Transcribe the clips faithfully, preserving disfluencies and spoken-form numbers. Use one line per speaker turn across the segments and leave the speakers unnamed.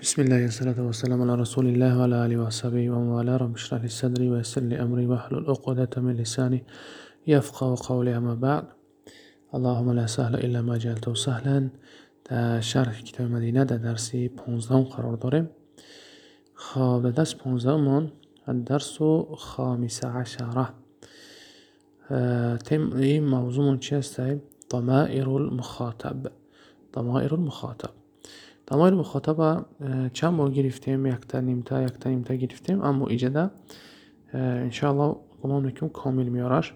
بسم الله والصلاة والسلام على رسول الله وعلى آله وصحبه ومن والاه. رب اشرح لي صدري ويسر لي أمري واحلل عقدة من لساني يفقهوا قولي. أما بعد، اللهم لا سهل إلا ما جعلته سهلا. در شرح کتاب مدینه در درس پانزدهم قرار داریم. خب در درس پانزدهم درس خامس عشره تم این موضوع چی است؟ ضمائر المخاطب. ضمائر المخاطب ضمائر مخاطب چند بار گرفتیم؟ یک تا نیم تا یک تا نیم تا گرفتیم، اما ایجاده انشاءالله گمان میکنم کامل میارش.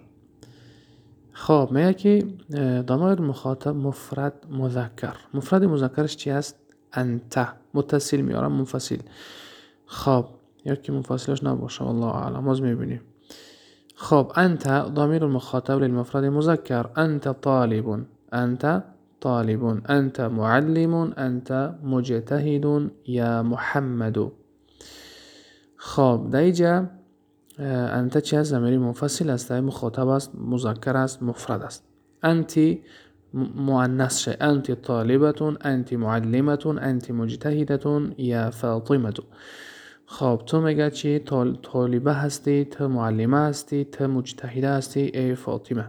خب میگه که ضمائر مخاطب مفرد مذکر. مفرد مذکرش چی است؟ انت. متصل میارم منفصل. خب یکی منفصلش نباشه والله اعلم، باز میبینیم. خب انت ضمیر المخاطب للمفرد مذکر. انت طالب، انت طالب، انت معلم، انت مجتهد یا محمد. خب در اینجا انت چه است؟ ضمیر منفصل است، مخاطب است، مذکر است، مفرد است. انت مؤنث شه، انت طالبة، انت معلمة، انت مجتهدة یا فاطمة. خب تو میگه چی؟ طالبه هستی، تو معلمه هستی، تو مجتهده هستی ای فاطمه.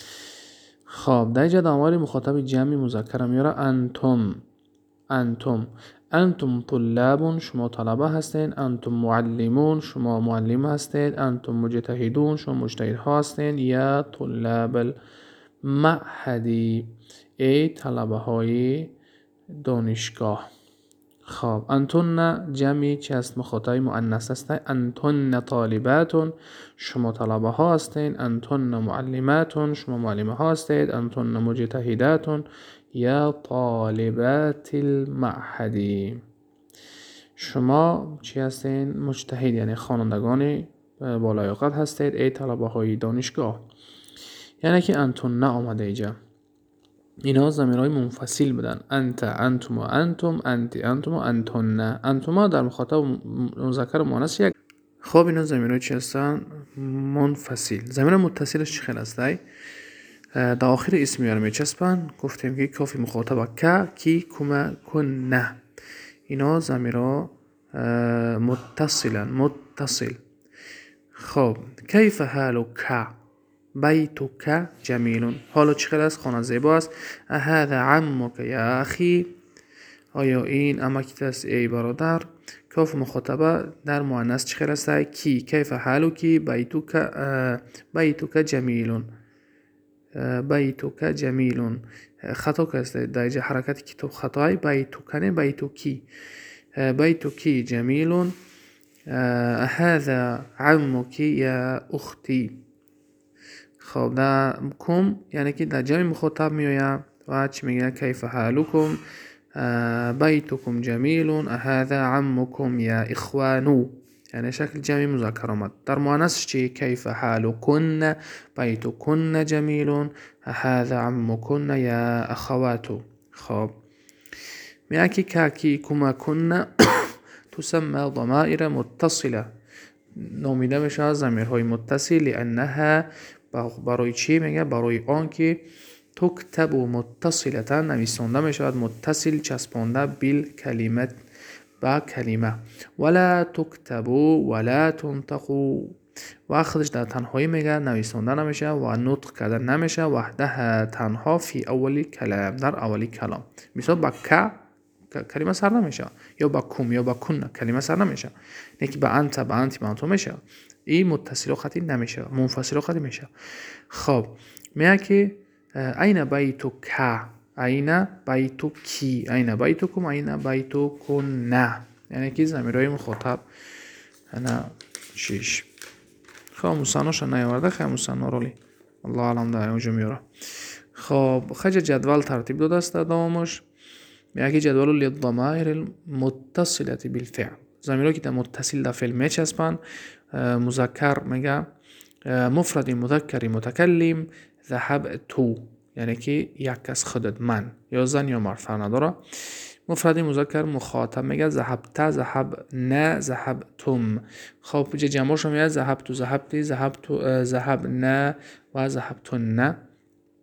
خب در اینجا ضمیر مخاطب جمع مذکر میاره. انتم، انتم انتم طلاب، شما طلبه هستین. انتم معلمون، شما معلم هستید. انتم مجتهدون، شما مجتهد هستین. یا طلاب المعهدی، ای طلبه های دانشگاه. خب انتن جمعی چی است؟ مخاطب مؤنث است. انتن طالبات، شما طلبه ها هستین. انتن معلمات، شما معلمه ها هستید. انتن مجتهدات یا طالبات المعهدی، شما چی هستین؟ مجتهد یعنی خوانندگان بالایاقت هستید ای طلبه های دانشگاه. یعنی که انتن آمده اینجا. اینا ضمیرهای منفصل بدن. انت، انتم و انتم، انتی، انتم و انتن. انتما در مخاطب مذکر و مؤنث یک. خب اینا ضمیرهای چی هستن؟ منفصل. ضمیر متصلش چه خیلی است؟ در آخر اسم میاره میچسبن. گفتیم که کافی مخاطب که، کی، کما، کن، نه. اینا ضمیرها متصلن، متصل. خب کیف حالک؟ بیتک جمیل. حالا چقدر است؟ خانه زیبا است. هذا عمک یا اخی، آیا این عمکت است ای برادر؟ کاف مخاطبه در مؤنث چقدر است؟ کی. کیف حالک؟ بیتک بیتک جمیل، بیتک جمیل. خطا است در اینجا، حرکت کتاب خطای. بیتک نه بیتکی، بیتکی جمیل. هذا عمک یا اختی. خب در کم یعنی که در جمع مخاطب میایم و چی میگه؟ کیف حالکم بیتکم جمیل. هذا عمکم یا اخوانو، یعنی شکل جمع مذکر آمد. در مؤنث چی؟ کیف حالکن بیتکن جمیل. هذا عمکن یا اخواتو. خب میگه که کاکی کما کن تسمى ضمائر متصله، نامیده میشه از ضمیرهای متصل. لانها، برای چی میگه؟ برای آن که تکتب متصلتا، نویسنده میشود متصل چسبانده بیل کلمت با کلمه. ولا تکتب ولا تنطق، و خودش در تنهایی میگه نویسنده نمیشه و نطق کردن نمیشه. وحده تنها، فی اولی کلام، در اولی کلام. مثلا با که کلمه سر نمیشه، یا با کم یا با کن کلمه سر نمیشه. نه که با انت با انتی با انتو میشه. این متصل و خطی نمیشه، منفصل و خطی میشه. خب میگه که این بیتو که، این بیتو کی، این بیتو کم، این بیتو کن نه. یعنی که ضمیرهای مخاطب انا شیش. خب مصنوش نیاورده، خیلی مصنو رولی الله علم در اونجا میاره. خب خج جدول ترتیب داده است در دوامش. میگه که جدول للضمائر المتصله بالفعل، ضمیرهایی که در متصل در فعل میچسبن. مذکر میگه مفرد مذکر متکلم ذهب تو، یعنی که یک کس خودت، من یا زن یا مرد فرق نداره. مفرد مذکر مخاطب میگه ذهبت، ذهب نه، ذهب تم. خب جمعش میگه ذهب تو، ذهبتی، ذهب تو، ذهب نه و ذهب تو نه.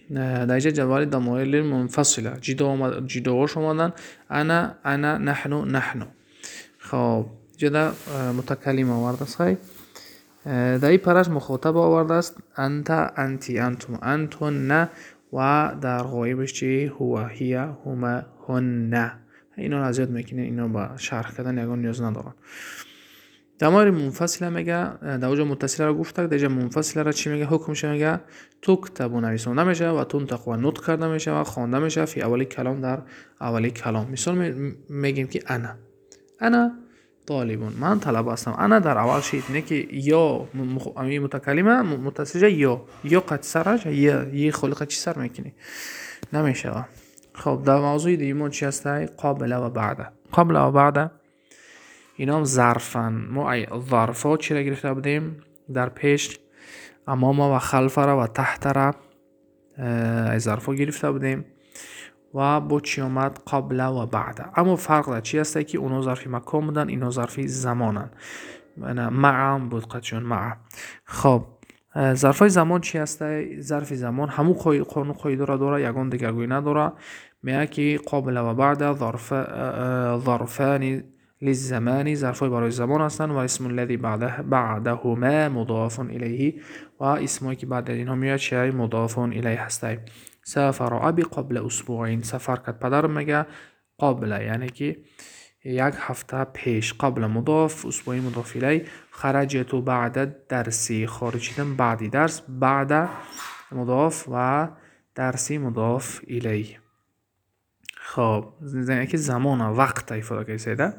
در اینجا جواری ضمایر منفصله جدا جداش اومدن. انا انا نحن نحن. خب جدا متکلم آورده است. در این پرش مخاطب آورده است انت انتی انتم انتن و در غایبش چی هو هی هما هن. اینا رو زیاد میکنه، اینا با شرح کردن یگان نیاز ندارن. ضمایر منفصله میگه در اونجا متصله رو گفتک، در اینجا منفصله را چی میگه؟ حکمش میگه تکتب و نویسنده میشه و تنطق و نطق کرده میشه و خوانده میشه فی اولی کلام در اولی کلام. مثال میگیم که انا انا طالبون، من طلب هستم. انا در اول شید اینه که یا امی متکلمه متصله یا یا قد سرش یا یه خلق چی سر میکنی نمیشه. خب در موضوع دیمون چی هسته؟ قابل و بعد. قابل و بعد اینا هم ظرفن. ما ظرف ها چی را گرفته بودیم در پیش؟ امام و خلف را و تحت را ای ظرف ها گرفته بودیم و با چی آمد؟ قبل و بعد. اما فرق در چی هسته که اونا ظرفی مکان بودن، اینا ظرفی زمانن. معم بود قدشون معم. خب ظرف های زمان چی هسته؟ ظرف زمان همون قانون قاعده را داره، یگان دگرگویی نداره. میگه که قابل و بعد ظرف ظرفان للزمان، ظرفای برای زمان هستن و اسم الذی بعده بعدهما مضاف الیه و اسمایی که بعد اینها میاد چی مضاف الیه هسته. سافر ابی قبل اسبوعین، سفر کرد پدرم میگه قبل یعنی که یک هفته پیش. قبل مضاف، اسبوعی مضاف الیه. خرجت بعد درسی، خارج شدم بعدی درس. بعد مضاف و درسی مضاف الیه. خب یعنی که زمان وقت ifade کیسیده.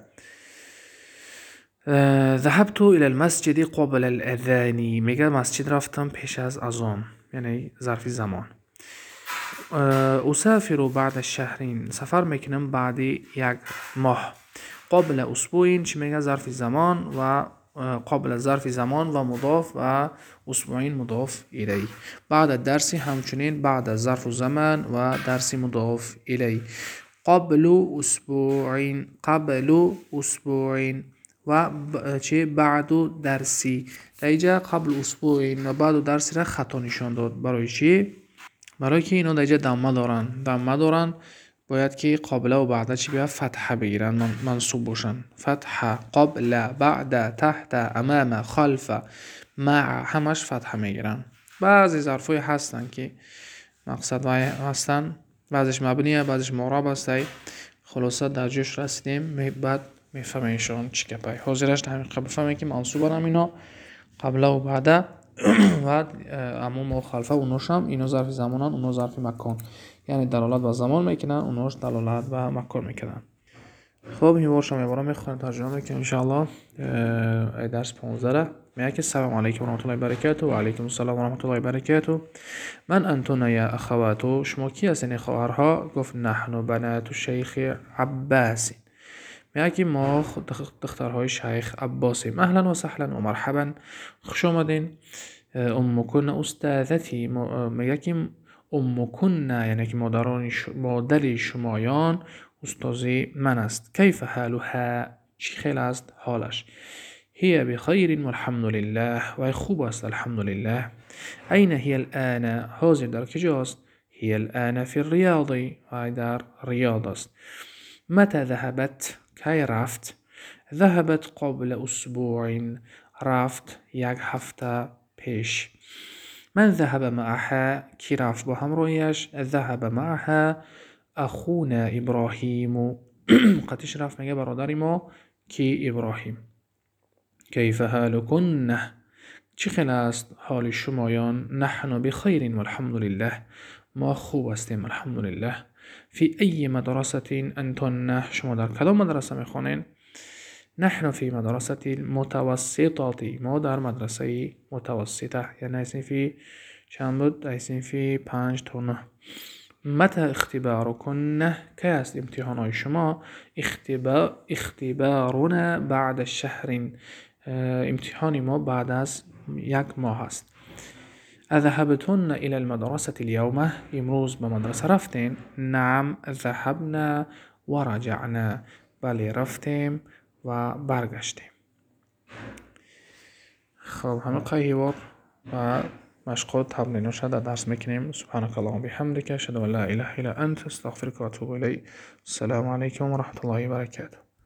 ذهبت الى المسجد قبل الاذان، میگه مسجد رفتم پیش از اذان، یعنی ظرف زمان. اسافر بعد الشهرین، سفر میکنم بعد یک ماه. قبل اسبوعین چی میگه؟ ظرف زمان و قبل ظرف زمان و مضاف و اسبوعین مضاف الیه. بعد درسی همچنین بعد ظرف زمان و درسی مضاف الیه. قبل اسبوعین قبل اسبوعین و چه بعد درسی. در اینجا قبل اسبوعین و بعد درسی را خطا نشان داد. برای چی؟ برای که اینا در اینجا دمه دارن دمه دارن باید که قبل و بعد چی بیاد؟ فتحه بگیرن، من منصوب باشن. فتحه قبل بعد تحت امام خلف مع همش فتحه میگیرن. بعضی ظرفای هستن که مقصد هستن، بعضش مبنیه بعضش معرب هسته. خلاصه در جوش رسیدیم بعد میفهمه ایشان چی که پای حاضرش در همین قبل فهمه که منصوب هم اینا قبل و بعد و امام و خلفه اونوش هم اینا ظرف زمانان اونو ظرف مکان، یعنی دلالت و زمان میکنن اونوش دلالت و مکان میکنن. خب این بار شما یه میخوایم ترجمه میکنیم انشاءالله. ای درس پانزده میگه که سلام علیکم و رحمت الله و برکاته. و علیکم السلام و رحمت الله و برکاته. من انتون یا اخواتو، شما کی هستین خواهرها؟ گفت نحن بنات شیخ عباسی، میگه که ما دخترهای شیخ عباسیم. اهلا و سهلا و مرحبا، خوش آمدین. امکن استاذتی، میگه که امکن یعنی که مادران مادر شمایان استازی من است. کیف حالها، چی خیل است حالش؟ هی بخیر والحمد لله، و خوب است الحمدلله. این هی الان، حاضر در کجاست؟ هی الان فی الریاض، و در ریاض است. متى ذهبت، کی رفت؟ ذهبت قبل اسبوع، رفت یک هفته پیش. من ذهب معها، کی رفت با همراهیش؟ ذهب معها اخونا ابراهیم، قدش رفت میگه برادری ما کی ابراهیم. کیف حالکن، چی خیلی است حال شمایان؟ نحن بخیر والحمد لله، ما خوب هستیم الحمدلله. فی ای مدرسه انتن، شما در کدام مدرسه میخوانین؟ نحن فی مدرسه متوسطه، ما در مدرسه متوسطه، یعنی ایسین فی چند بود؟ ایسین فی پنج تا نه. متى اختبارکن، کی است امتحانای شما؟ اختبار اختبارنا بعد الشهر، امتحانی ما بعد از یک ماه است. اذهبتن الى المدرسه اليوم، امروز به مدرسه رفتین؟ نعم ذهبنا و رجعنا، بله رفتیم و برگشتیم. خب همه قیوار و مشق و تمرینش در درس میکنیم. سبحانك اللهم بحمدك اشهد ان لا اله الا انت استغفرك و اتوب الیک. السلام علیکم و رحمت الله و برکاته.